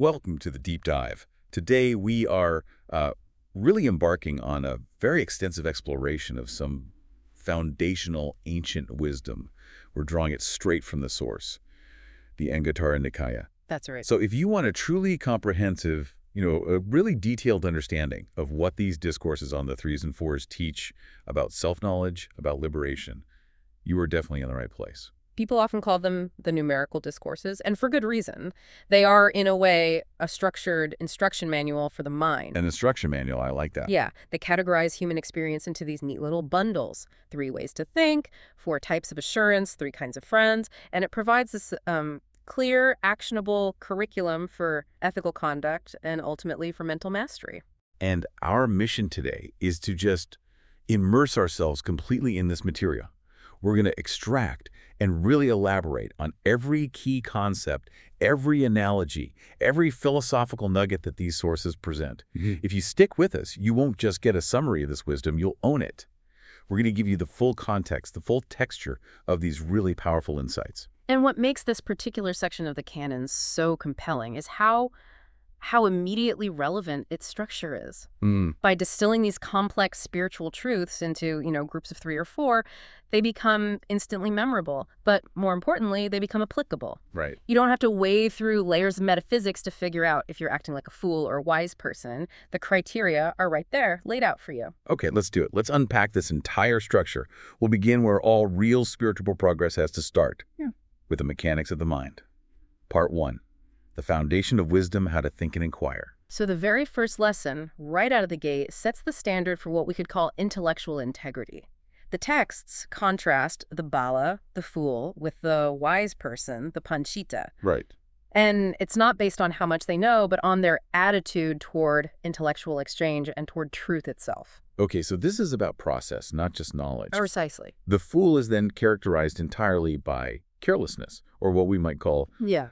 Welcome to the Deep Dive. Today we are really embarking on a very extensive exploration of some foundational ancient wisdom. We're drawing it straight from the source, the Anguttara Nikaya. That's right. So if you want a truly comprehensive, a really detailed understanding of what these discourses on the threes and fours teach about self-knowledge, about liberation, you are definitely in the right place. People often call them the numerical discourses, and for good reason. They are, in a way, a structured instruction manual for the mind. An instruction manual, I like that. Yeah, they categorize human experience into these neat little bundles. 3 ways to think, 4 types of assurance, 3 kinds of friends, and it provides this clear, actionable curriculum for ethical conduct and ultimately for mental mastery. And our mission today is to just immerse ourselves completely in this material. We're going to extract and really elaborate on every key concept, every analogy, every philosophical nugget that these sources present. If you stick with us, you won't just get a summary of this wisdom, you'll own it. We're going to give you the full context, the full texture of these really powerful insights. And what makes this particular section of the canon so compelling is how immediately relevant its structure is. By distilling these complex spiritual truths into, groups of 3 or 4, they become instantly memorable. But more importantly, they become applicable. Right. You don't have to wade through layers of metaphysics to figure out if you're acting like a fool or a wise person. The criteria are right there, laid out for you. Okay, let's do it. Let's unpack this entire structure. We'll begin where all real spiritual progress has to start, with the mechanics of the mind. Part 1. The foundation of wisdom, how to think and inquire. So the very first lesson, right out of the gate, sets the standard for what we could call intellectual integrity. The texts contrast the bala, the fool, with the wise person, the panchita. Right. And it's not based on how much they know, but on their attitude toward intellectual exchange and toward truth itself. Okay, so this is about process, not just knowledge. Precisely. The fool is then characterized entirely by carelessness, or what we might call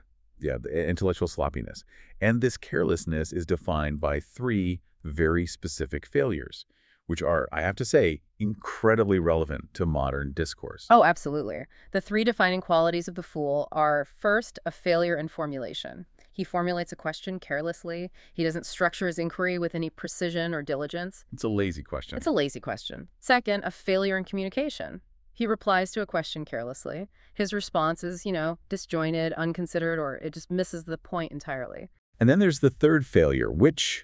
the intellectual sloppiness. And this carelessness is defined by 3 very specific failures, which are, I have to say, incredibly relevant to modern discourse. Oh, absolutely. The 3 defining qualities of the fool are, first, a failure in formulation. He formulates a question carelessly. He doesn't structure his inquiry with any precision or diligence. It's a lazy question. It's a lazy question. Second, a failure in communication. He replies to a question carelessly. His response is, disjointed, unconsidered, or it just misses the point entirely. And then there's the third failure, which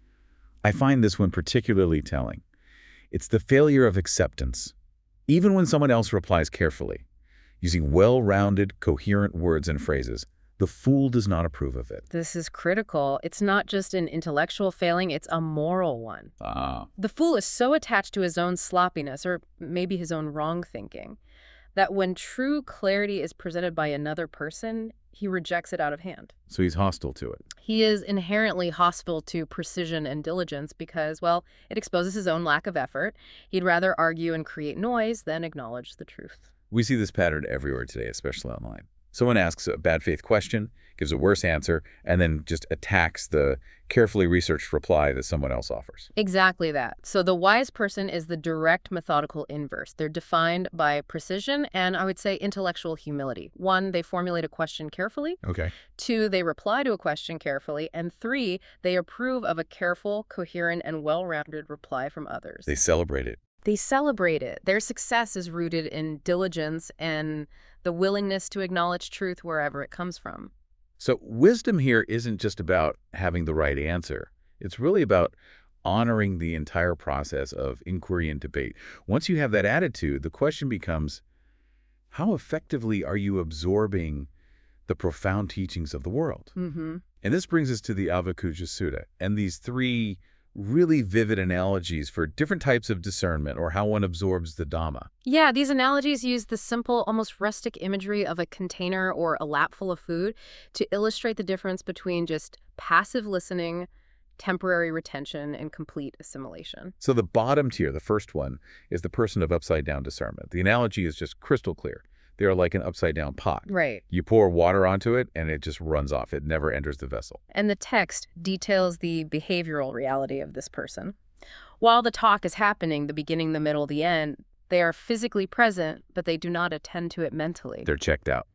I find this one particularly telling. It's the failure of acceptance. Even when someone else replies carefully, using well-rounded, coherent words and phrases, the fool does not approve of it. This is critical. It's not just an intellectual failing, it's a moral one. The fool is so attached to his own sloppiness, or maybe his own wrong thinking, that when true clarity is presented by another person, he rejects it out of hand. So he's hostile to it. He is inherently hostile to precision and diligence because, well, it exposes his own lack of effort. He'd rather argue and create noise than acknowledge the truth. We see this pattern everywhere today, especially online. Someone asks a bad faith question, gives a worse answer, and then just attacks the carefully researched reply that someone else offers. Exactly that. So the wise person is the direct methodical inverse. They're defined by precision and, I would say, intellectual humility. 1, they formulate a question carefully. Okay. 2, they reply to a question carefully. And 3, they approve of a careful, coherent, and well-rounded reply from others. They celebrate it. They celebrate it. Their success is rooted in diligence and the willingness to acknowledge truth wherever it comes from. So wisdom here isn't just about having the right answer. It's really about honoring the entire process of inquiry and debate. Once you have that attitude, the question becomes, how effectively are you absorbing the profound teachings of the world? And this brings us to the Avakuja Sutta and these 3 really vivid analogies for different types of discernment or how one absorbs the Dhamma. Yeah, these analogies use the simple, almost rustic imagery of a container or a lap full of food to illustrate the difference between just passive listening, temporary retention, and complete assimilation. So the bottom tier, the first one, is the person of upside-down discernment. The analogy is just crystal clear. They are like an upside-down pot. Right. You pour water onto it, and it just runs off. It never enters the vessel. And the text details the behavioral reality of this person. While the talk is happening, the beginning, the middle, the end, they are physically present, but they do not attend to it mentally. They're checked out.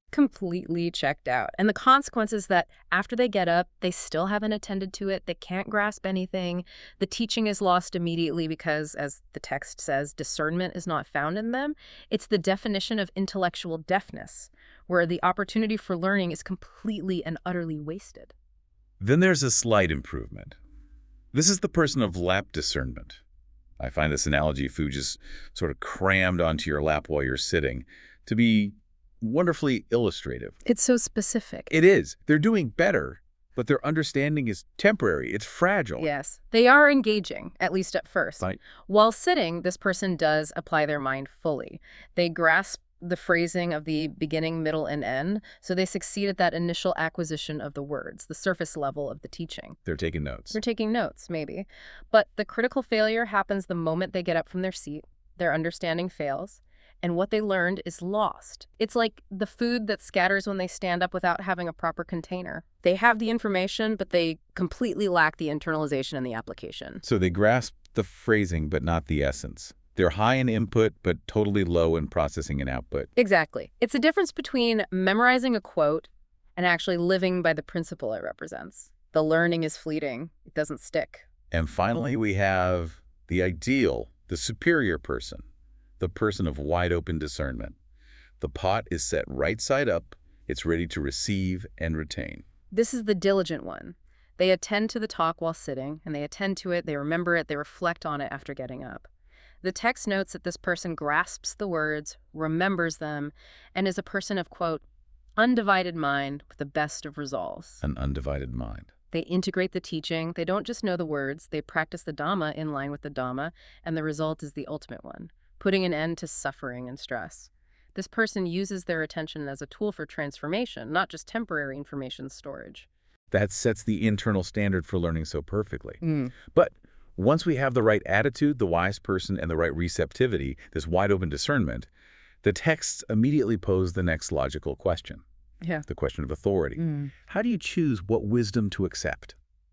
Completely checked out. And the consequence is that after they get up, they still haven't attended to it. They can't grasp anything. The teaching is lost immediately because, as the text says, discernment is not found in them. It's the definition of intellectual deafness, where the opportunity for learning is completely and utterly wasted. Then there's a slight improvement. This is the person of lap discernment. I find this analogy, food just sort of crammed onto your lap while you're sitting, to be wonderfully illustrative. It's so specific. It is. They're doing better, but their understanding is temporary. It's fragile. Yes. They are engaging, at least at first. Right. While sitting, this person does apply their mind fully. They grasp the phrasing of the beginning, middle, and end, so they succeed at that initial acquisition of the words, the surface level of the teaching. They're taking notes. They're taking notes, maybe. But the critical failure happens the moment they get up from their seat, their understanding fails, and what they learned is lost. It's like the food that scatters when they stand up without having a proper container. They have the information, but they completely lack the internalization and the application. So they grasp the phrasing, but not the essence. They're high in input, but totally low in processing and output. Exactly. It's a difference between memorizing a quote and actually living by the principle it represents. The learning is fleeting. It doesn't stick. And finally, we have the ideal, the superior person, the person of wide-open discernment. The pot is set right side up. It's ready to receive and retain. This is the diligent one. They attend to the talk while sitting, and they attend to it, they remember it, they reflect on it after getting up. The text notes that this person grasps the words, remembers them, and is a person of, quote, undivided mind with the best of resolves. An undivided mind. They integrate the teaching. They don't just know the words. They practice the Dhamma in line with the Dhamma, and the result is the ultimate one, putting an end to suffering and stress. This person uses their attention as a tool for transformation, not just temporary information storage. That sets the internal standard for learning so perfectly. But once we have the right attitude, the wise person, and the right receptivity, this wide-open discernment, the texts immediately pose the next logical question. Yeah. The question of authority. How do you choose what wisdom to accept?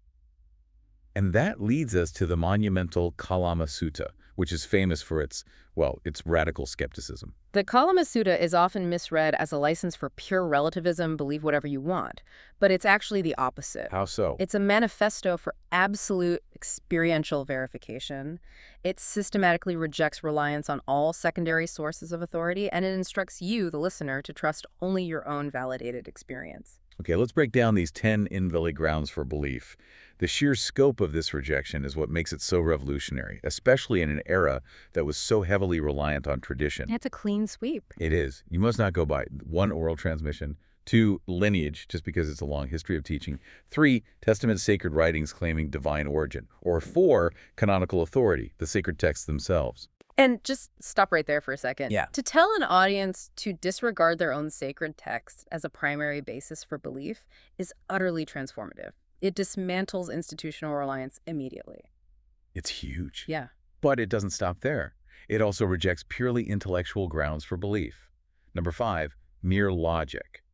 And that leads us to the monumental Kalama Sutta, which is famous for its radical skepticism. The Kalama Sutta is often misread as a license for pure relativism, believe whatever you want. But it's actually the opposite. How so? It's a manifesto for absolute experiential verification. It systematically rejects reliance on all secondary sources of authority, and it instructs you, the listener, to trust only your own validated experience. Okay, let's break down these 10 invalid grounds for belief. The sheer scope of this rejection is what makes it so revolutionary, especially in an era that was so heavily reliant on tradition. It's a clean sweep. It is. You must not go by 1, oral transmission, 2, lineage, just because it's a long history of teaching, 3, Testament sacred writings claiming divine origin, or 4, canonical authority, the sacred texts themselves. And just stop right there for a second. Yeah. To tell an audience to disregard their own sacred text as a primary basis for belief is utterly transformative. It dismantles institutional reliance immediately. It's huge. Yeah. But it doesn't stop there. It also rejects purely intellectual grounds for belief. Number 5, mere logic.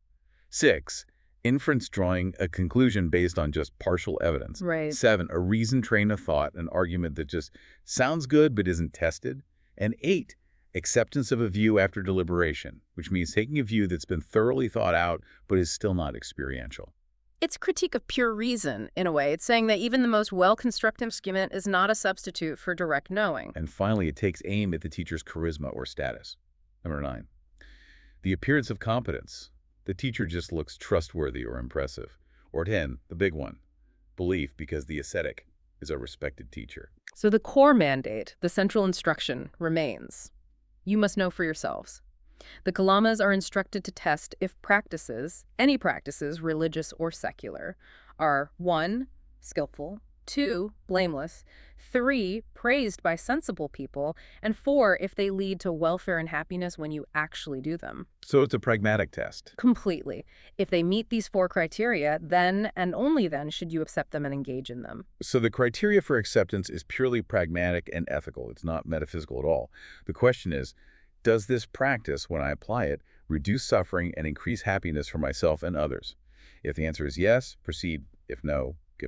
6, inference drawing a conclusion based on just partial evidence. Right. 7, a reasoned train of thought, an argument that just sounds good but isn't tested. And 8, acceptance of a view after deliberation, which means taking a view that's been thoroughly thought out but is still not experiential. It's critique of pure reason, in a way. It's saying that even the most well-constructed argument is not a substitute for direct knowing. And finally, it takes aim at the teacher's charisma or status. Number 9, the appearance of competence. The teacher just looks trustworthy or impressive. Or 10, the big one, belief because the ascetic is a respected teacher. So the core mandate, the central instruction, remains. You must know for yourselves. The Kalamas are instructed to test if practices, any practices, religious or secular, are 1, skillful, 2, blameless, 3, praised by sensible people, and 4, if they lead to welfare and happiness when you actually do them. So it's a pragmatic test. Completely. If they meet these 4 criteria, then and only then should you accept them and engage in them. So the criteria for acceptance is purely pragmatic and ethical. It's not metaphysical at all. The question is, does this practice, when I apply it, reduce suffering and increase happiness for myself and others? If the answer is yes, proceed. If no, give it up.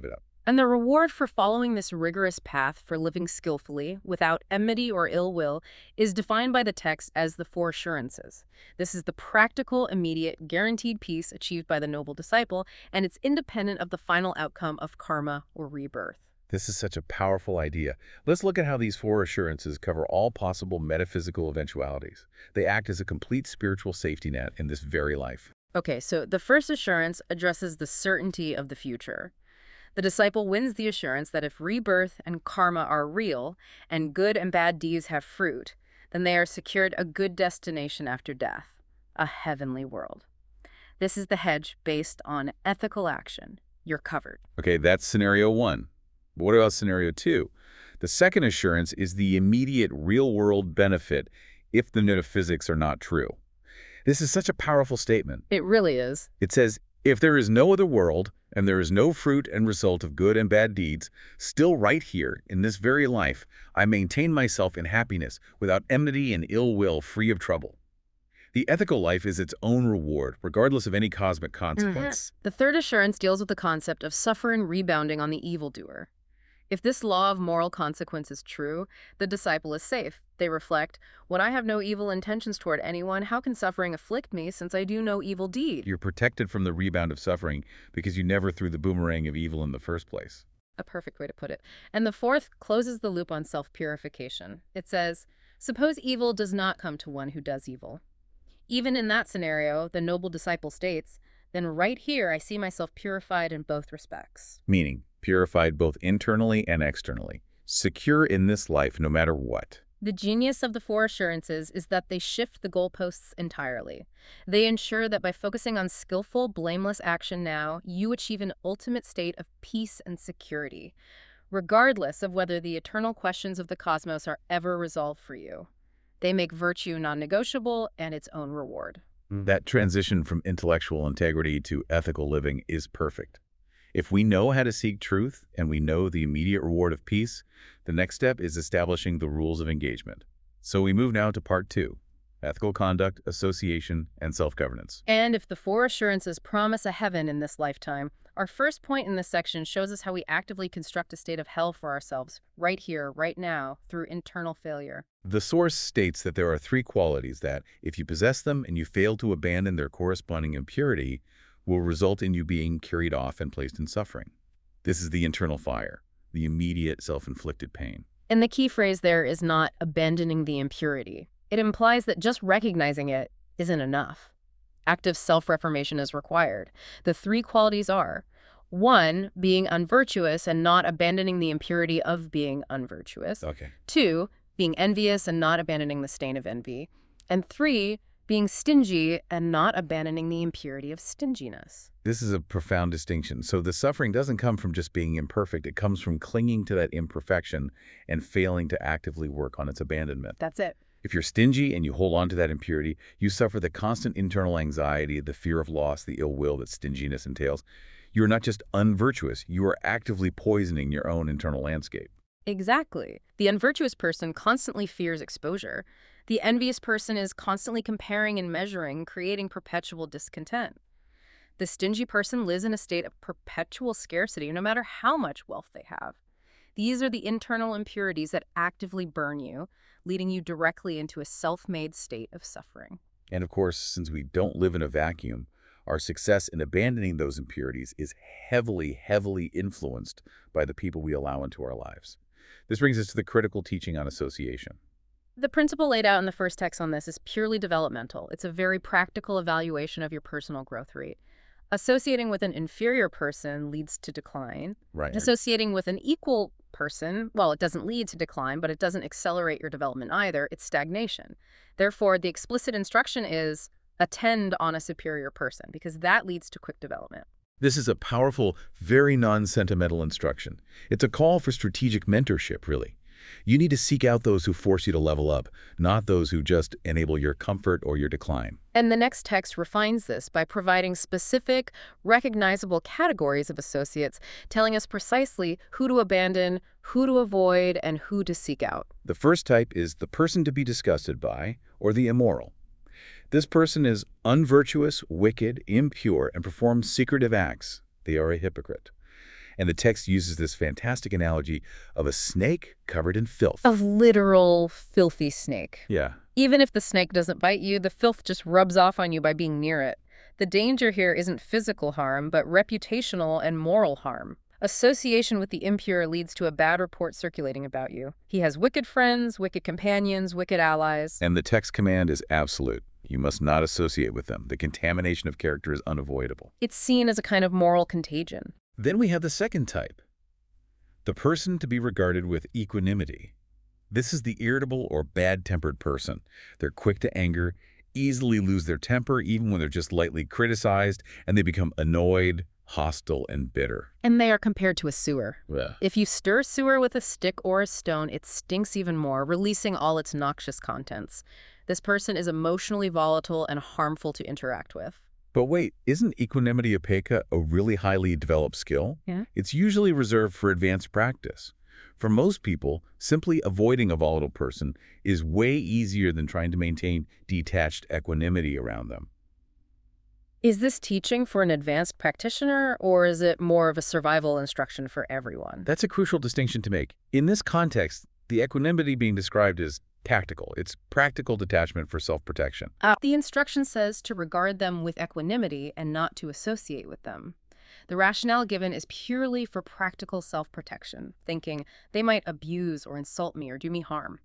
And the reward for following this rigorous path for living skillfully, without enmity or ill will, is defined by the text as the four assurances. This is the practical, immediate, guaranteed peace achieved by the noble disciple, and it's independent of the final outcome of karma or rebirth. This is such a powerful idea. Let's look at how these four assurances cover all possible metaphysical eventualities. They act as a complete spiritual safety net in this very life. Okay, so the first assurance addresses the certainty of the future. The disciple wins the assurance that if rebirth and karma are real, and good and bad deeds have fruit, then they are secured a good destination after death, a heavenly world. This is the hedge based on ethical action. You're covered. Okay, that's scenario one. But what about scenario two? The second assurance is the immediate real-world benefit if the metaphysics are not true. This is such a powerful statement. It really is. It says, if there is no other world, and there is no fruit and result of good and bad deeds, still right here, in this very life, I maintain myself in happiness, without enmity and ill will, free of trouble. The ethical life is its own reward, regardless of any cosmic consequence. The third assurance deals with the concept of suffering rebounding on the evildoer. If this law of moral consequence is true, the disciple is safe. They reflect, when I have no evil intentions toward anyone, how can suffering afflict me since I do no evil deed? You're protected from the rebound of suffering because you never threw the boomerang of evil in the first place. A perfect way to put it. And the fourth closes the loop on self-purification. It says, suppose evil does not come to one who does evil. Even in that scenario, the noble disciple states, then right here I see myself purified in both respects. Meaning, purified both internally and externally, secure in this life no matter what. The genius of the four assurances is that they shift the goalposts entirely. They ensure that by focusing on skillful, blameless action now, you achieve an ultimate state of peace and security, regardless of whether the eternal questions of the cosmos are ever resolved for you. They make virtue non-negotiable and its own reward. That transition from intellectual integrity to ethical living is perfect. If we know how to seek truth and we know the immediate reward of peace, the next step is establishing the rules of engagement. So we move now to part 2, ethical conduct, association, and self-governance. And if the four assurances promise a heaven in this lifetime, our first point in this section shows us how we actively construct a state of hell for ourselves, right here, right now, through internal failure. The source states that there are 3 qualities that, if you possess them and you fail to abandon their corresponding impurity, will result in you being carried off and placed in suffering. This is the internal fire, the immediate self-inflicted pain. And the key phrase there is not abandoning the impurity. It implies that just recognizing it isn't enough. Active self-reformation is required. The 3 qualities are: 1, being unvirtuous and not abandoning the impurity of being unvirtuous. Okay. 2, being envious and not abandoning the stain of envy. And 3, being stingy and not abandoning the impurity of stinginess. This is a profound distinction. So the suffering doesn't come from just being imperfect. It comes from clinging to that imperfection and failing to actively work on its abandonment. That's it. If you're stingy and you hold on to that impurity, you suffer the constant internal anxiety, the fear of loss, the ill will that stinginess entails. You're not just unvirtuous, you are actively poisoning your own internal landscape. Exactly. The unvirtuous person constantly fears exposure. The envious person is constantly comparing and measuring, creating perpetual discontent. The stingy person lives in a state of perpetual scarcity, no matter how much wealth they have. These are the internal impurities that actively burn you, leading you directly into a self-made state of suffering. And of course, since we don't live in a vacuum, our success in abandoning those impurities is heavily, heavily influenced by the people we allow into our lives. This brings us to the critical teaching on association. The principle laid out in the first text on this is purely developmental. It's a very practical evaluation of your personal growth rate. Associating with an inferior person leads to decline. Right. Associating with an equal person, well, it doesn't lead to decline, but it doesn't accelerate your development either. It's stagnation. Therefore, the explicit instruction is attend on a superior person, because that leads to quick development. This is a powerful, very non-sentimental instruction. It's a call for strategic mentorship, really. You need to seek out those who force you to level up, not those who just enable your comfort or your decline. And the next text refines this by providing specific, recognizable categories of associates, telling us precisely who to abandon, who to avoid, and who to seek out. The first type is the person to be disgusted by, or the immoral. This person is unvirtuous, wicked, impure, and performs secretive acts. They are a hypocrite. And the text uses this fantastic analogy of a snake covered in filth. A literal filthy snake. Yeah. Even if the snake doesn't bite you, the filth just rubs off on you by being near it. The danger here isn't physical harm, but reputational and moral harm. Association with the impure leads to a bad report circulating about you. He has wicked friends, wicked companions, wicked allies. And the text command is absolute. You must not associate with them. The contamination of character is unavoidable. It's seen as a kind of moral contagion. Then we have the second type, the person to be regarded with equanimity. This is the irritable or bad-tempered person. They're quick to anger, easily lose their temper even when they're just lightly criticized, and they become annoyed, hostile, and bitter. And they are compared to a sewer. Yeah. If you stir sewer with a stick or a stone, it stinks even more, releasing all its noxious contents. This person is emotionally volatile and harmful to interact with. But wait, isn't equanimity apeca a really highly developed skill? Yeah. It's usually reserved for advanced practice. For most people, simply avoiding a volatile person is way easier than trying to maintain detached equanimity around them. Is this teaching for an advanced practitioner, or is it more of a survival instruction for everyone? That's a crucial distinction to make. In this context, the equanimity being described is tactical. It's practical detachment for self-protection. The instruction says to regard them with equanimity and not to associate with them. The rationale given is purely for practical self-protection, thinking they might abuse or insult me or do me harm.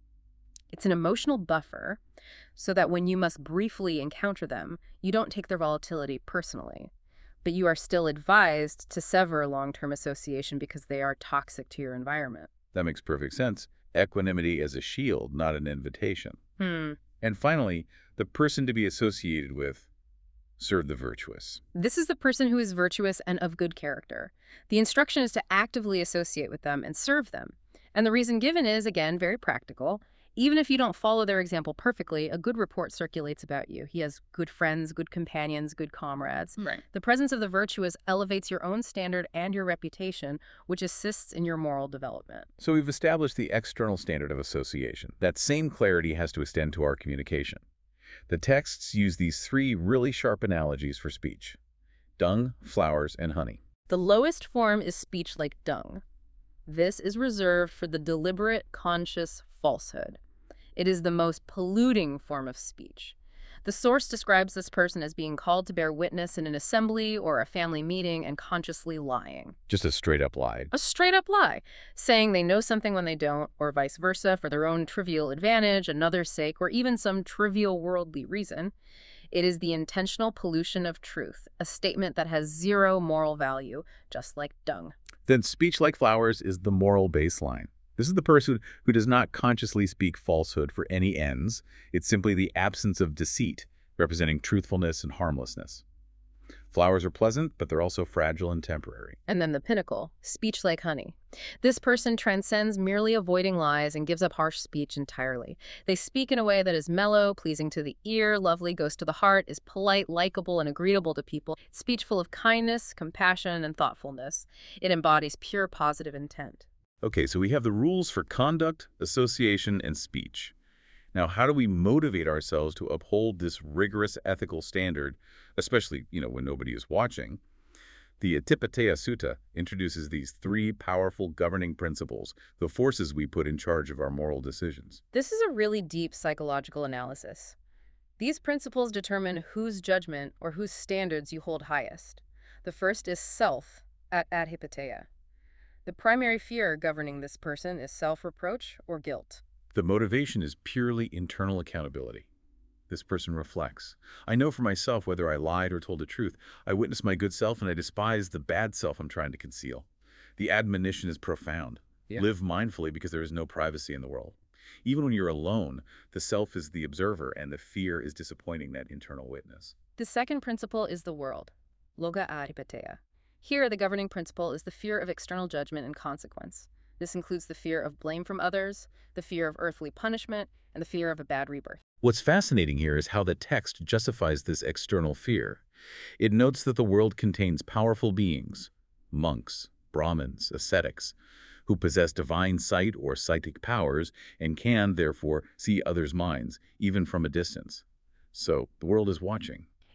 It's an emotional buffer so that when you must briefly encounter them, you don't take their volatility personally. But you are still advised to sever long-term association because they are toxic to your environment. That makes perfect sense. Equanimity as a shield, not an invitation. And finally, the person to be associated with, serve the virtuous. This is the person who is virtuous and of good character. The instruction is to actively associate with them and serve them. And the reason given is, again, very practical. Even if you don't follow their example perfectly, a good report circulates about you. He has good friends, good companions, good comrades. Right. The The presence of the virtuous elevates your own standard and your reputation, which assists in your moral development. So we've established the external standard of association. That same clarity has to extend to our communication. The texts use these three really sharp analogies for speech: dung, flowers, and honey. The lowest form is speech like dung. This is reserved for the deliberate, conscious falsehood. It is the most polluting form of speech. The source describes this person as being called to bear witness in an assembly or a family meeting and consciously lying. Just a straight-up lie. A straight-up lie, saying they know something when they don't, or vice versa, for their own trivial advantage, another's sake, or even some trivial worldly reason. It is the intentional pollution of truth, a statement that has zero moral value, just like dung. Then speech like flowers is the moral baseline. This is the person who does not consciously speak falsehood for any ends. It's simply the absence of deceit, representing truthfulness and harmlessness. Flowers are pleasant, but they're also fragile and temporary. And then the pinnacle, speech like honey. This person transcends merely avoiding lies and gives up harsh speech entirely. They speak in a way that is mellow, pleasing to the ear, lovely, goes to the heart, is polite, likable, and agreeable to people. Speech full of kindness, compassion, and thoughtfulness. It embodies pure positive intent. Okay, so we have the rules for conduct, association, and speech. Now, how do we motivate ourselves to uphold this rigorous ethical standard, especially, when nobody is watching? The Atipateya Sutta introduces these three powerful governing principles, the forces we put in charge of our moral decisions. This is a really deep psychological analysis. These principles determine whose judgment or whose standards you hold highest. The first is self at Adhipateya. The primary fear governing this person is self-reproach or guilt. The motivation is purely internal accountability. This person reflects. I know for myself whether I lied or told the truth. I witness my good self and I despise the bad self I'm trying to conceal. The admonition is profound. Yeah. Live mindfully because there is no privacy in the world. Even when you're alone, the self is the observer and the fear is disappointing that internal witness. The second principle is the world, Loga Adhipateya. Here, the governing principle is the fear of external judgment and consequence. This includes the fear of blame from others, the fear of earthly punishment, and the fear of a bad rebirth. What's fascinating here is how the text justifies this external fear. It notes that the world contains powerful beings, monks, Brahmins, ascetics, who possess divine sight or psychic powers and can, therefore, see others' minds, even from a distance. So, the world is watching.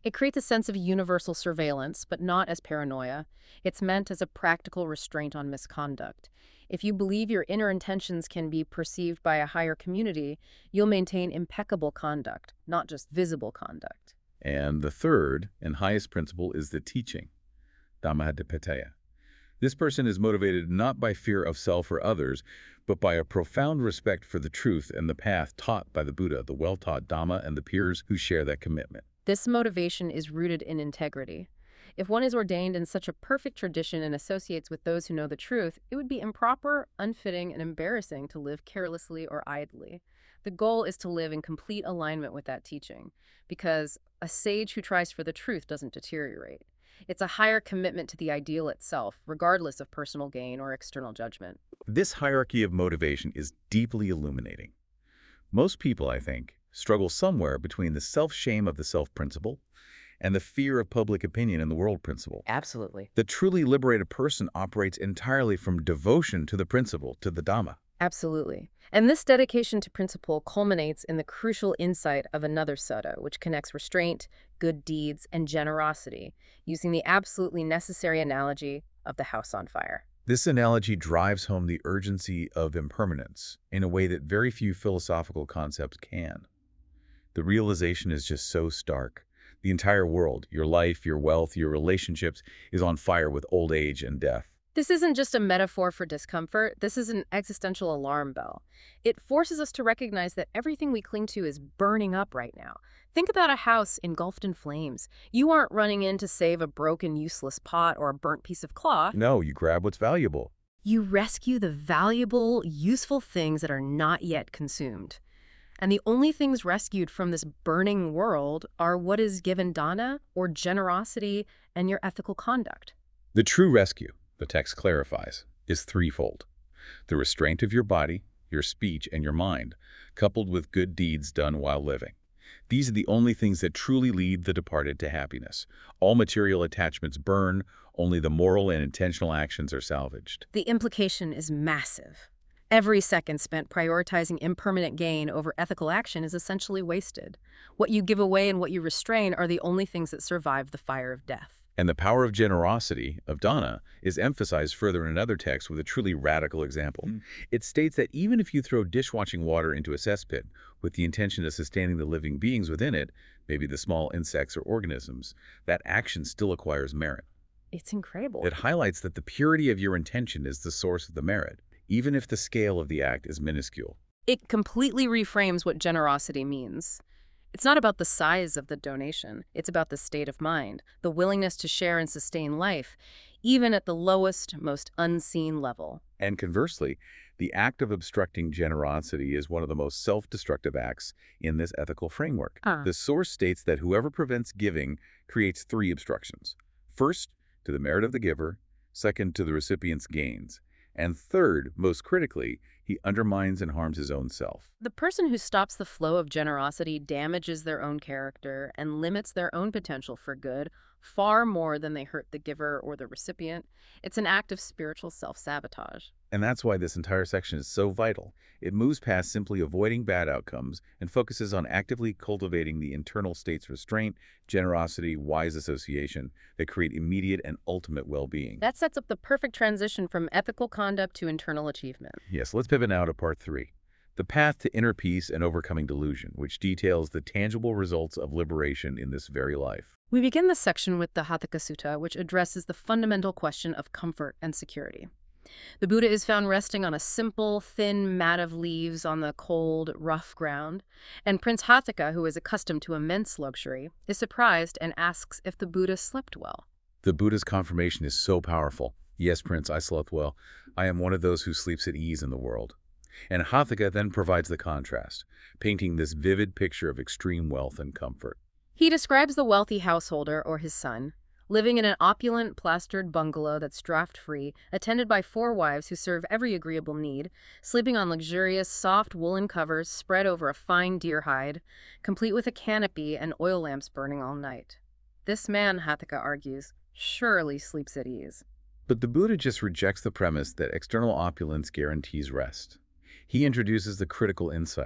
It creates a sense of universal surveillance, but not as paranoia. It's meant as a practical restraint on misconduct. If you believe your inner intentions can be perceived by a higher community, you'll maintain impeccable conduct, not just visible conduct. And the third and highest principle is the teaching, Dhammadipataya. This person is motivated not by fear of self or others, but by a profound respect for the truth and the path taught by the Buddha, the well-taught Dhamma, and the peers who share that commitment. This motivation is rooted in integrity. If one is ordained in such a perfect tradition and associates with those who know the truth, it would be improper, unfitting, and embarrassing to live carelessly or idly. The goal is to live in complete alignment with that teaching, because a sage who tries for the truth doesn't deteriorate. It's a higher commitment to the ideal itself, regardless of personal gain or external judgment. This hierarchy of motivation is deeply illuminating. Most people, I think, struggle somewhere between the self-shame of the self principle and the fear of public opinion in the world principle. Absolutely. The truly liberated person operates entirely from devotion to the principle, to the Dhamma. Absolutely. And this dedication to principle culminates in the crucial insight of another sutta, which connects restraint, good deeds, and generosity, using the absolutely necessary analogy of the house on fire. This analogy drives home the urgency of impermanence in a way that very few philosophical concepts can. The realization is just so stark. The entire world, your life, your wealth, your relationships, is on fire with old age and death. This isn't just a metaphor for discomfort. This is an existential alarm bell. It forces us to recognize that everything we cling to is burning up right now. Think about a house engulfed in flames. You aren't running in to save a broken, useless pot or a burnt piece of cloth. No, you grab what's valuable. You rescue the valuable, useful things that are not yet consumed. And the only things rescued from this burning world are what is given dana, or generosity, and your ethical conduct. The true rescue, the text clarifies, is threefold. The restraint of your body, your speech, and your mind, coupled with good deeds done while living. These are the only things that truly lead the departed to happiness. All material attachments burn, only the moral and intentional actions are salvaged. The implication is massive. Every second spent prioritizing impermanent gain over ethical action is essentially wasted. What you give away and what you restrain are the only things that survive the fire of death. And the power of generosity, of dana, is emphasized further in another text with a truly radical example. It states that even if you throw dishwashing water into a cesspit with the intention of sustaining the living beings within it, maybe the small insects or organisms, that action still acquires merit. It's incredible. It highlights that the purity of your intention is the source of the merit, even if the scale of the act is minuscule. It completely reframes what generosity means. It's not about the size of the donation. It's about the state of mind, the willingness to share and sustain life, even at the lowest, most unseen level. And conversely, the act of obstructing generosity is one of the most self-destructive acts in this ethical framework. The source states that whoever prevents giving creates three obstructions. First, to the merit of the giver. Second, to the recipient's gains. And third, most critically, he undermines and harms his own self. The person who stops the flow of generosity damages their own character and limits their own potential for good far more than they hurt the giver or the recipient. It's an act of spiritual self-sabotage. And that's why this entire section is so vital. It moves past simply avoiding bad outcomes and focuses on actively cultivating the internal states of restraint, generosity, wise association that create immediate and ultimate well-being. That sets up the perfect transition from ethical conduct to internal achievement. Yes, let's pivot now to part 3. The path to inner peace and overcoming delusion, which details the tangible results of liberation in this very life. We begin this section with the Hatthaka Sutta, which addresses the fundamental question of comfort and security. The Buddha is found resting on a simple, thin mat of leaves on the cold, rough ground, and Prince Hatthaka, who is accustomed to immense luxury, is surprised and asks if the Buddha slept well. The Buddha's confirmation is so powerful. Yes, Prince, I slept well. I am one of those who sleeps at ease in the world. And Hatthaka then provides the contrast, painting this vivid picture of extreme wealth and comfort. He describes the wealthy householder, or his son, living in an opulent, plastered bungalow that's draft-free, attended by 4 wives who serve every agreeable need, sleeping on luxurious, soft woolen covers spread over a fine deer hide, complete with a canopy and oil lamps burning all night. This man, Hatthaka argues, surely sleeps at ease. But the Buddha just rejects the premise that external opulence guarantees rest. He introduces the critical insight.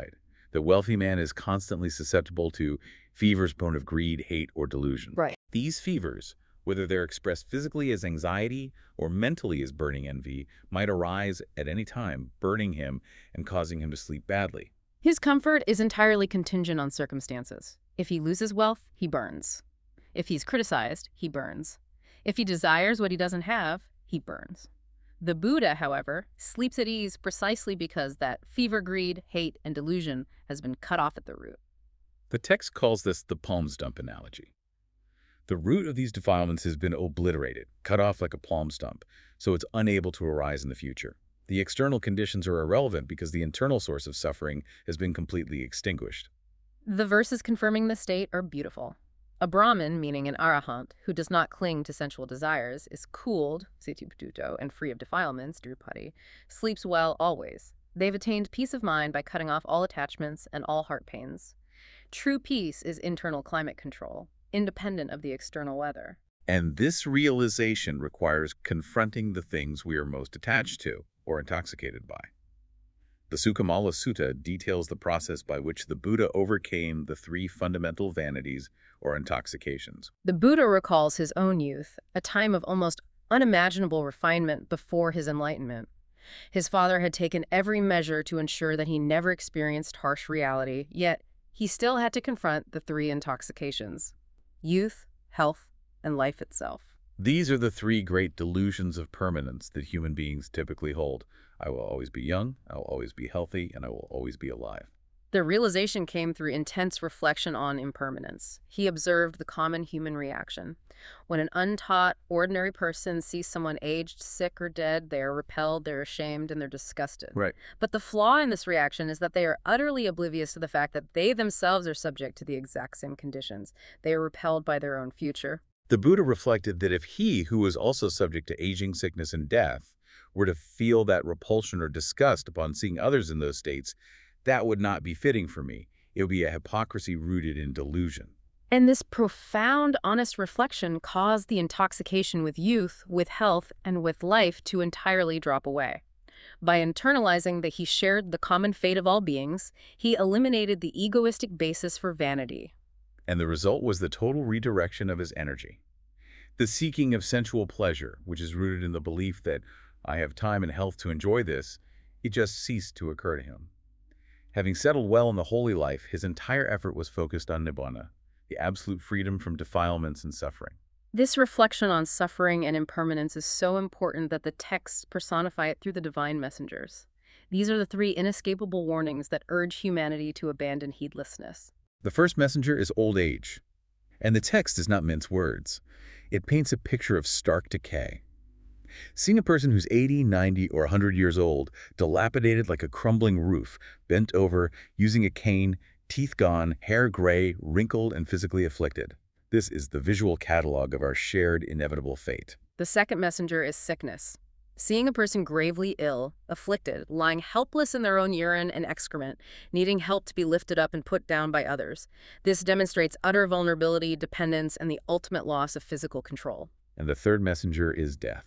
The wealthy man is constantly susceptible to fevers born of greed, hate, or delusion. Right. These fevers, whether they're expressed physically as anxiety or mentally as burning envy, might arise at any time, burning him and causing him to sleep badly. His comfort is entirely contingent on circumstances. If he loses wealth, he burns. If he's criticized, he burns. If he desires what he doesn't have, he burns. The Buddha, however, sleeps at ease precisely because that fever, greed, hate, and delusion has been cut off at the root. The text calls this the palm stump analogy. The root of these defilements has been obliterated, cut off like a palm stump, so it's unable to arise in the future. The external conditions are irrelevant because the internal source of suffering has been completely extinguished. The verses confirming this state are beautiful. A Brahmin, meaning an arahant, who does not cling to sensual desires, is cooled, Satipututo, and free of defilements, Drupadi, sleeps well always. They've attained peace of mind by cutting off all attachments and all heart pains. True peace is internal climate control, independent of the external weather. And this realization requires confronting the things we are most attached to or intoxicated by. The Sukamala Sutta details the process by which the Buddha overcame the three fundamental vanities or intoxications. The Buddha recalls his own youth, a time of almost unimaginable refinement before his enlightenment. His father had taken every measure to ensure that he never experienced harsh reality, yet he still had to confront the three intoxications: youth, health, and life itself. These are the three great delusions of permanence that human beings typically hold. I will always be young, I will always be healthy, and I will always be alive. The realization came through intense reflection on impermanence. He observed the common human reaction. When an untaught, ordinary person sees someone aged, sick, or dead, they are repelled, they're ashamed, and they're disgusted. Right. But the flaw in this reaction is that they are utterly oblivious to the fact that they themselves are subject to the exact same conditions. They are repelled by their own future. The Buddha reflected that if he, who was also subject to aging, sickness, and death, were to feel that repulsion or disgust upon seeing others in those states, that would not be fitting for me. It would be a hypocrisy rooted in delusion. And this profound, honest reflection caused the intoxication with youth, with health, and with life to entirely drop away. By internalizing that he shared the common fate of all beings, he eliminated the egoistic basis for vanity. And the result was the total redirection of his energy. The seeking of sensual pleasure, which is rooted in the belief that I have time and health to enjoy this, it just ceased to occur to him. Having settled well in the holy life, his entire effort was focused on nibbana, the absolute freedom from defilements and suffering. This reflection on suffering and impermanence is so important that the texts personify it through the divine messengers. These are the three inescapable warnings that urge humanity to abandon heedlessness. The first messenger is old age, and the text does not mince words. It paints a picture of stark decay. Seeing a person who's 80, 90, or 100 years old, dilapidated like a crumbling roof, bent over, using a cane, teeth gone, hair gray, wrinkled, and physically afflicted. This is the visual catalog of our shared inevitable fate. The second messenger is sickness. Seeing a person gravely ill, afflicted, lying helpless in their own urine and excrement, needing help to be lifted up and put down by others. This demonstrates utter vulnerability, dependence, and the ultimate loss of physical control. And the third messenger is death.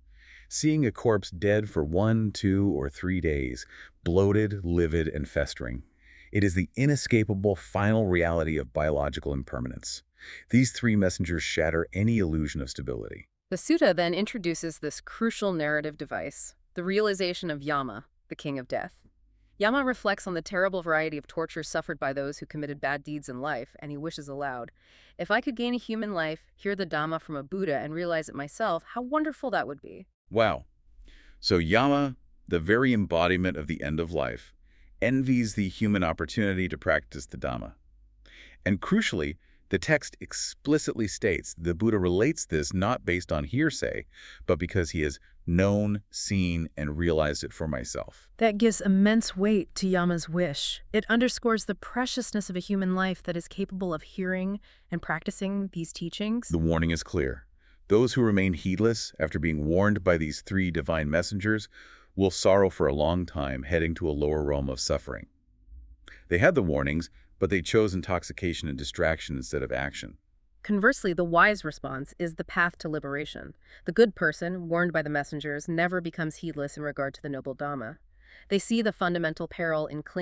Seeing a corpse dead for 1, 2, or 3 days, bloated, livid, and festering. It is the inescapable final reality of biological impermanence. These three messengers shatter any illusion of stability. The sutta then introduces this crucial narrative device, the realization of Yama, the king of death. Yama reflects on the terrible variety of torture suffered by those who committed bad deeds in life, and he wishes aloud, if I could gain a human life, hear the Dhamma from a Buddha, and realize it myself, how wonderful that would be. Wow. So Yama, the very embodiment of the end of life, envies the human opportunity to practice the Dhamma. And crucially, the text explicitly states the Buddha relates this not based on hearsay, but because he has known, seen, and realized it for myself. That gives immense weight to Yama's wish. It underscores the preciousness of a human life that is capable of hearing and practicing these teachings. The warning is clear. Those who remain heedless after being warned by these three divine messengers will sorrow for a long time, heading to a lower realm of suffering. They had the warnings, but they chose intoxication and distraction instead of action. Conversely, the wise response is the path to liberation. The good person, warned by the messengers, never becomes heedless in regard to the noble Dhamma. They see the fundamental peril in clinging.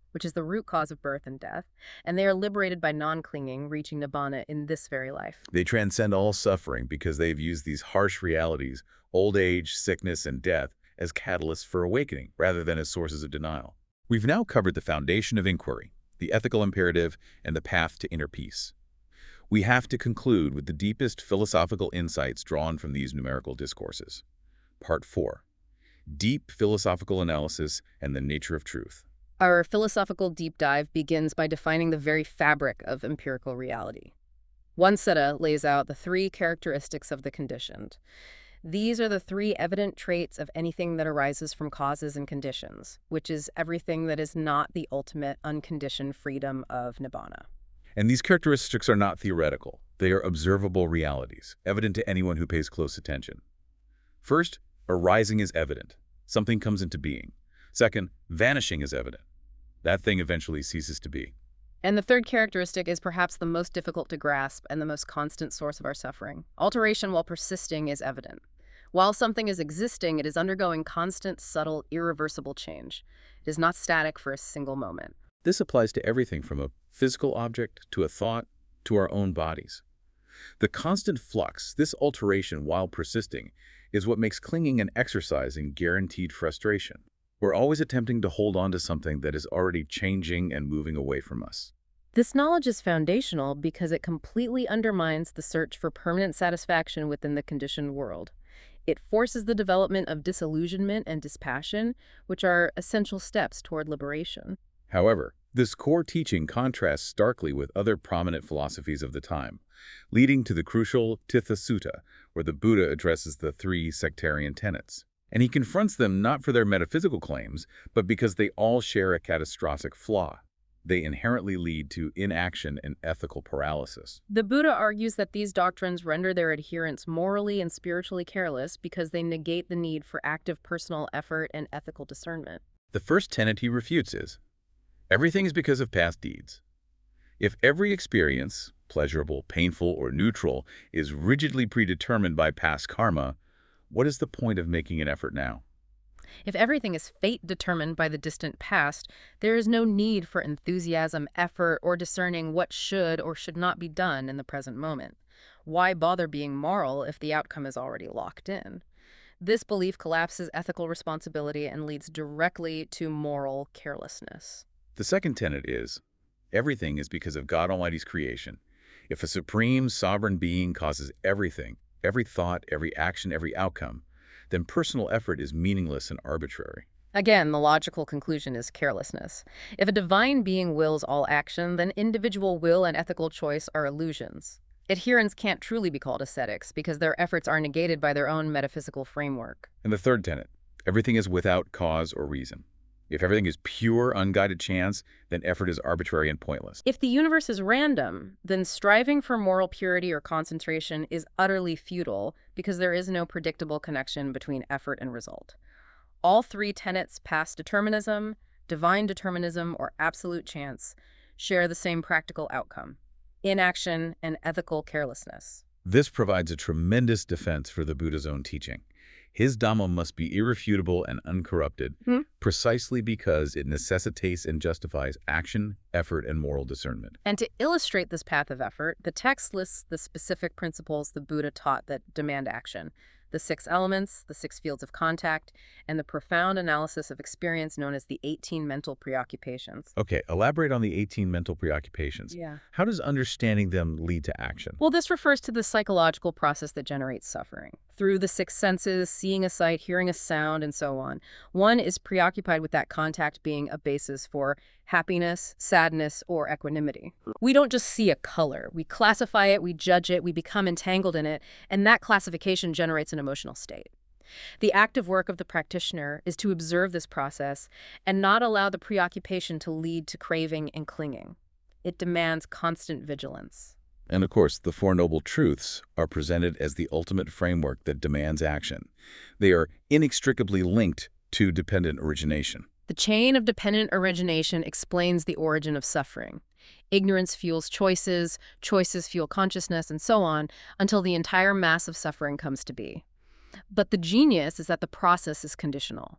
which is the root cause of birth and death, and they are liberated by non-clinging, reaching nibbana in this very life. They transcend all suffering because they've used these harsh realities, old age, sickness, and death, as catalysts for awakening rather than as sources of denial. We've now covered the foundation of inquiry, the ethical imperative, and the path to inner peace. We have to conclude with the deepest philosophical insights drawn from these numerical discourses. Part 4. Deep philosophical analysis and the nature of truth. Our philosophical deep dive begins by defining the very fabric of empirical reality. Wansetta lays out the 3 characteristics of the conditioned. These are the 3 evident traits of anything that arises from causes and conditions, which is everything that is not the ultimate unconditioned freedom of nibbana. And these characteristics are not theoretical. They are observable realities, evident to anyone who pays close attention. First, arising is evident. Something comes into being. Second, vanishing is evident. That thing eventually ceases to be. And the third characteristic is perhaps the most difficult to grasp and the most constant source of our suffering. Alteration while persisting is evident. While something is existing, it is undergoing constant, subtle, irreversible change. It is not static for a single moment. This applies to everything from a physical object to a thought to our own bodies. The constant flux, this alteration while persisting, is what makes clinging an exercise in guaranteed frustration. We're always attempting to hold on to something that is already changing and moving away from us. This knowledge is foundational because it completely undermines the search for permanent satisfaction within the conditioned world. It forces the development of disillusionment and dispassion, which are essential steps toward liberation. However, this core teaching contrasts starkly with other prominent philosophies of the time, leading to the crucial Tirtha Sutta, where the Buddha addresses the 3 sectarian tenets. And he confronts them not for their metaphysical claims, but because they all share a catastrophic flaw. They inherently lead to inaction and ethical paralysis. The Buddha argues that these doctrines render their adherents morally and spiritually careless because they negate the need for active personal effort and ethical discernment. The first tenet he refutes is, everything is because of past deeds. If every experience, pleasurable, painful, or neutral, is rigidly predetermined by past karma, what is the point of making an effort now? If everything is fate-determined by the distant past, there is no need for enthusiasm, effort, or discerning what should or should not be done in the present moment. Why bother being moral if the outcome is already locked in? This belief collapses ethical responsibility and leads directly to moral carelessness. The second tenet is, everything is because of God Almighty's creation. If a supreme, sovereign being causes everything, every thought, every action, every outcome, then personal effort is meaningless and arbitrary. Again, the logical conclusion is carelessness. If a divine being wills all action, then individual will and ethical choice are illusions. Adherents can't truly be called ascetics because their efforts are negated by their own metaphysical framework. And the third tenet, everything is without cause or reason. If everything is pure, unguided chance, then effort is arbitrary and pointless. If the universe is random, then striving for moral purity or concentration is utterly futile because there is no predictable connection between effort and result. All 3 tenets, past determinism, divine determinism, or absolute chance, share the same practical outcome: inaction and ethical carelessness. This provides a tremendous defense for the Buddha's own teaching. His Dhamma must be irrefutable and uncorrupted, precisely because it necessitates and justifies action, effort, and moral discernment. And to illustrate this path of effort, the text lists the specific principles the Buddha taught that demand action: the 6 elements, the 6 fields of contact, and the profound analysis of experience known as the 18 mental preoccupations. Okay, elaborate on the 18 mental preoccupations. Yeah. How does understanding them lead to action? Well, this refers to the psychological process that generates suffering. Through the 6 senses, seeing a sight, hearing a sound, and so on, one is preoccupied with that contact being a basis for happiness, sadness, or equanimity. We don't just see a color. We classify it, we judge it, we become entangled in it, and that classification generates an emotional state. The active work of the practitioner is to observe this process and not allow the preoccupation to lead to craving and clinging. It demands constant vigilance. And of course, the Four Noble Truths are presented as the ultimate framework that demands action. They are inextricably linked to dependent origination. The chain of dependent origination explains the origin of suffering. Ignorance fuels choices, choices fuel consciousness, and so on, until the entire mass of suffering comes to be. But the genius is that the process is conditional.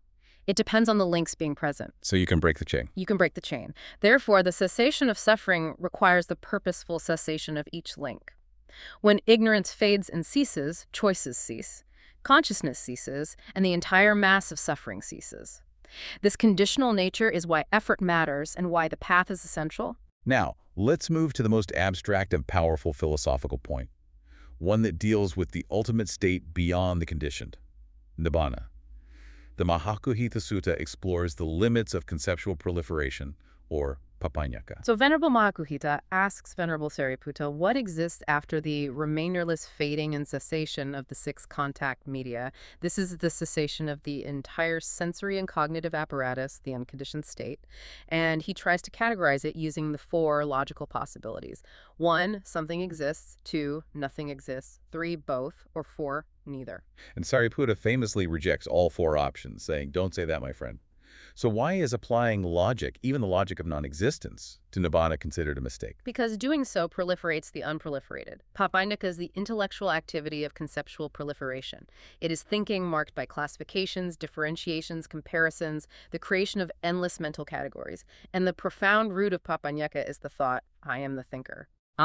It depends on the links being present. So you can break the chain. You can break the chain. Therefore, the cessation of suffering requires the purposeful cessation of each link. When ignorance fades and ceases, choices cease, consciousness ceases, and the entire mass of suffering ceases. This conditional nature is why effort matters and why the path is essential. Now, let's move to the most abstract and powerful philosophical point, one that deals with the ultimate state beyond the conditioned, Nibbana. The Mahakuhita Sutta explores the limits of conceptual proliferation, or Papaññāka. So Venerable Mahakuhita asks Venerable Sariputta what exists after the remainderless fading and cessation of the six contact media. This is the cessation of the entire sensory and cognitive apparatus, the unconditioned state, and he tries to categorize it using the four logical possibilities. 1, something exists. 2, nothing exists. 3, both. Or 4, neither. And Sariputta famously rejects all four options, saying, "Don't say that, my friend." So why is applying logic, even the logic of non-existence, to Nibbana considered a mistake? Because doing so proliferates the unproliferated. Papaññāka is the intellectual activity of conceptual proliferation. It is thinking marked by classifications, differentiations, comparisons, the creation of endless mental categories. And the profound root of Papaññāka is the thought, I am the thinker.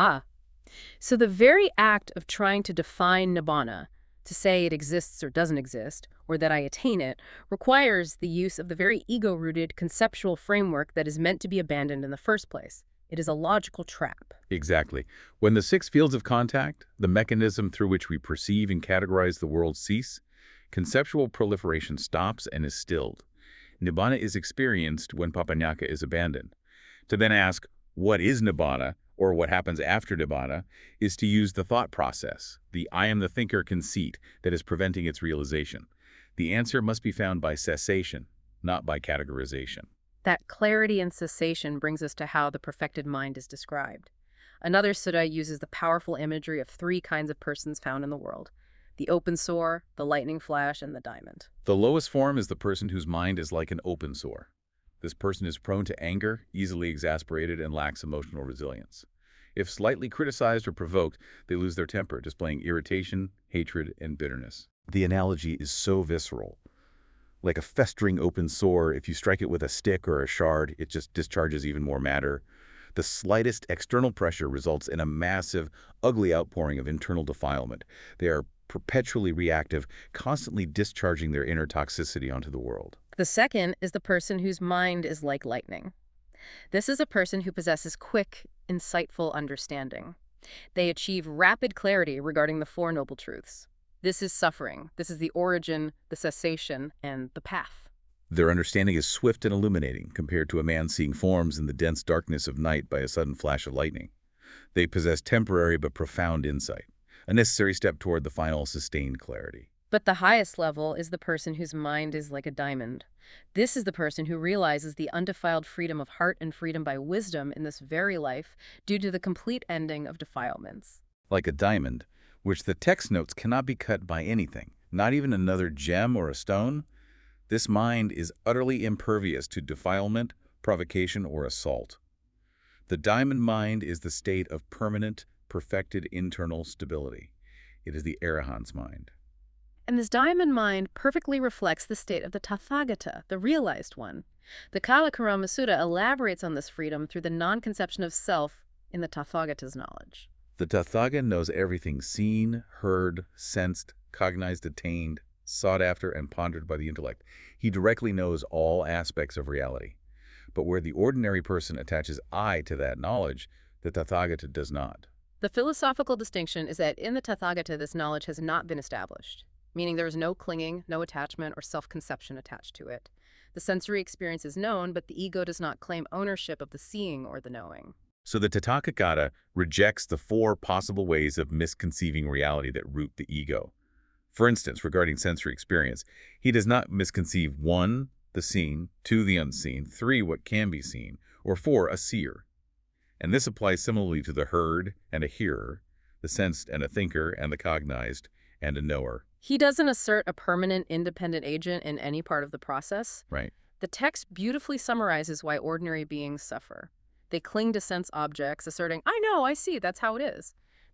So the very act of trying to define Nibbana, to say it exists or doesn't exist, or that I attain it, requires the use of the very ego-rooted conceptual framework that is meant to be abandoned in the first place. It is a logical trap. Exactly. When the six fields of contact, the mechanism through which we perceive and categorize the world, cease, conceptual proliferation stops and is stilled. Nibbana is experienced when Papaññāka is abandoned. To then ask, what is Nibbana, or what happens after Nibbana, is to use the thought process, the I am the thinker conceit that is preventing its realization. The answer must be found by cessation, not by categorization. That clarity and cessation brings us to how the perfected mind is described. Another sutta uses the powerful imagery of 3 kinds of persons found in the world: the open sore, the lightning flash, and the diamond. The lowest form is the person whose mind is like an open sore. This person is prone to anger, easily exasperated, and lacks emotional resilience. If slightly criticized or provoked, they lose their temper, displaying irritation, hatred, and bitterness. The analogy is so visceral. Like a festering open sore, if you strike it with a stick or a shard, it just discharges even more matter. The slightest external pressure results in a massive, ugly outpouring of internal defilement. They are perpetually reactive, constantly discharging their inner toxicity onto the world. The second is the person whose mind is like lightning. This is a person who possesses quick, insightful understanding. They achieve rapid clarity regarding the Four Noble Truths. This is suffering. This is the origin, the cessation, and the path. Their understanding is swift and illuminating compared to a man seeing forms in the dense darkness of night by a sudden flash of lightning. They possess temporary but profound insight, a necessary step toward the final sustained clarity. But the highest level is the person whose mind is like a diamond. This is the person who realizes the undefiled freedom of heart and freedom by wisdom in this very life due to the complete ending of defilements. Like a diamond, which the text notes cannot be cut by anything, not even another gem or a stone, this mind is utterly impervious to defilement, provocation, or assault. The diamond mind is the state of permanent, perfected internal stability. It is the Arahant's mind. And this diamond mind perfectly reflects the state of the Tathagata, the realized one. The Kalakarama Sutta elaborates on this freedom through the non-conception of self in the Tathagata's knowledge. The Tathagata knows everything seen, heard, sensed, cognized, attained, sought after, and pondered by the intellect. He directly knows all aspects of reality. But where the ordinary person attaches I to that knowledge, the Tathagata does not. The philosophical distinction is that in the Tathagata this knowledge has not been established, meaning there is no clinging, no attachment, or self-conception attached to it. The sensory experience is known, but the ego does not claim ownership of the seeing or the knowing. So the Tathagata rejects the 4 possible ways of misconceiving reality that root the ego. For instance, regarding sensory experience, he does not misconceive 1, the seen, 2, the unseen, 3, what can be seen, or 4, a seer. And this applies similarly to the heard and a hearer, the sensed and a thinker, and the cognized and a knower. He doesn't assert a permanent, independent agent in any part of the process. Right. The text beautifully summarizes why ordinary beings suffer. They cling to sense objects, asserting, I know, I see, that's how it is.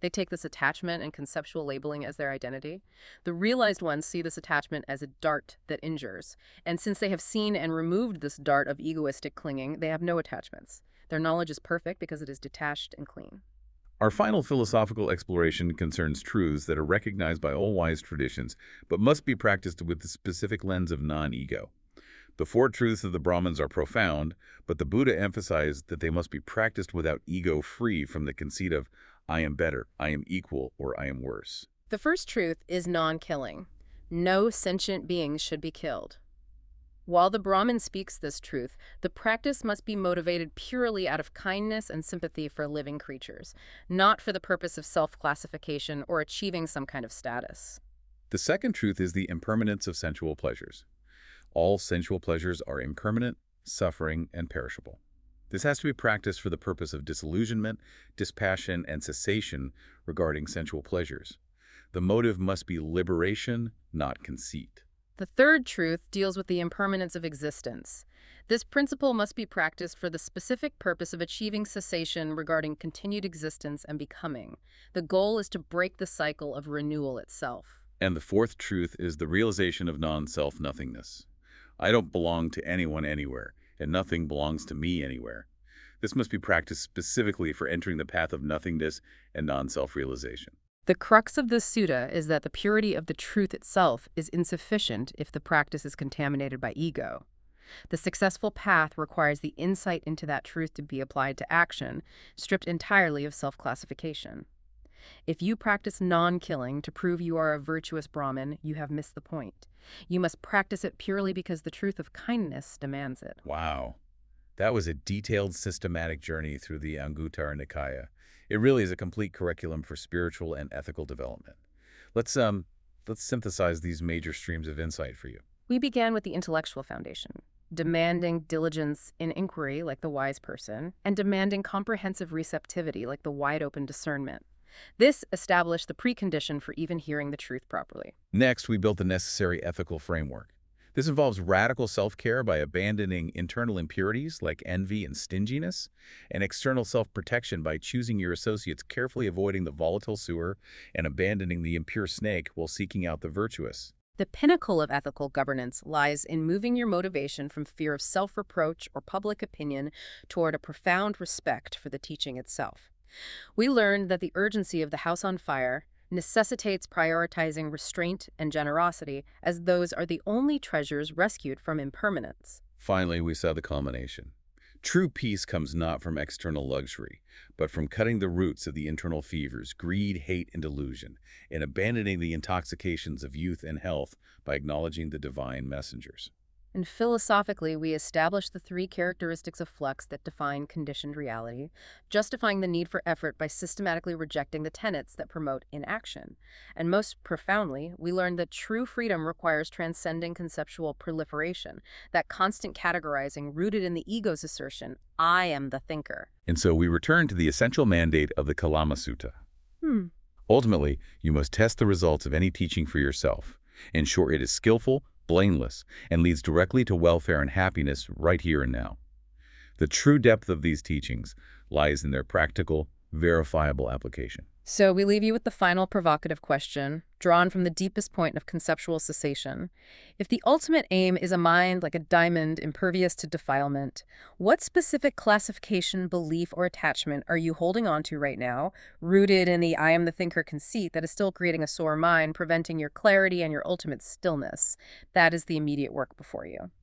They take this attachment and conceptual labeling as their identity. The realized ones see this attachment as a dart that injures. And since they have seen and removed this dart of egoistic clinging, they have no attachments. Their knowledge is perfect because it is detached and clean. Our final philosophical exploration concerns truths that are recognized by all wise traditions, but must be practiced with the specific lens of non-ego. The four truths of the Brahmins are profound, but the Buddha emphasized that they must be practiced without ego, free from the conceit of, I am better, I am equal, or I am worse. The first truth is non-killing. No sentient beings should be killed. While the Brahmin speaks this truth, the practice must be motivated purely out of kindness and sympathy for living creatures, not for the purpose of self-classification or achieving some kind of status. The second truth is the impermanence of sensual pleasures. All sensual pleasures are impermanent, suffering, and perishable. This has to be practiced for the purpose of disillusionment, dispassion, and cessation regarding sensual pleasures. The motive must be liberation, not conceit. The third truth deals with the impermanence of existence. This principle must be practiced for the specific purpose of achieving cessation regarding continued existence and becoming. The goal is to break the cycle of renewal itself. And the fourth truth is the realization of non-self nothingness. I don't belong to anyone anywhere, and nothing belongs to me anywhere. This must be practiced specifically for entering the path of nothingness and non-self-realization. The crux of this sutta is that the purity of the truth itself is insufficient if the practice is contaminated by ego. The successful path requires the insight into that truth to be applied to action, stripped entirely of self-classification. If you practice non-killing to prove you are a virtuous Brahmin, you have missed the point. You must practice it purely because the truth of kindness demands it. Wow. That was a detailed, systematic journey through the Anguttara Nikaya. It really is a complete curriculum for spiritual and ethical development. Let's synthesize these major streams of insight for you. We began with the intellectual foundation, demanding diligence in inquiry like the wise person, and demanding comprehensive receptivity like the wide-open discernment. This established the precondition for even hearing the truth properly. Next, we built the necessary ethical framework. This involves radical self-care by abandoning internal impurities like envy and stinginess, and external self-protection by choosing your associates, carefully avoiding the volatile sewer and abandoning the impure snake while seeking out the virtuous. The pinnacle of ethical governance lies in moving your motivation from fear of self-reproach or public opinion toward a profound respect for the teaching itself. We learned that the urgency of the house on fire necessitates prioritizing restraint and generosity, as those are the only treasures rescued from impermanence. Finally, we saw the culmination. True peace comes not from external luxury, but from cutting the roots of the internal fevers, greed, hate, and delusion, and abandoning the intoxications of youth and health by acknowledging the divine messengers. And philosophically, we established the three characteristics of flux that define conditioned reality, justifying the need for effort by systematically rejecting the tenets that promote inaction. And most profoundly, we learned that true freedom requires transcending conceptual proliferation, that constant categorizing rooted in the ego's assertion, I am the thinker. And so we return to the essential mandate of the Kalama Sutta. Ultimately, you must test the results of any teaching for yourself. Ensure it is skillful, blameless, and leads directly to welfare and happiness right here and now. The true depth of these teachings lies in their practical, verifiable application. So we leave you with the final provocative question, drawn from the deepest point of conceptual cessation. If the ultimate aim is a mind like a diamond impervious to defilement, what specific classification, belief, or attachment are you holding on to right now, rooted in the I am the thinker conceit that is still creating a sore mind, preventing your clarity and your ultimate stillness? That is the immediate work before you.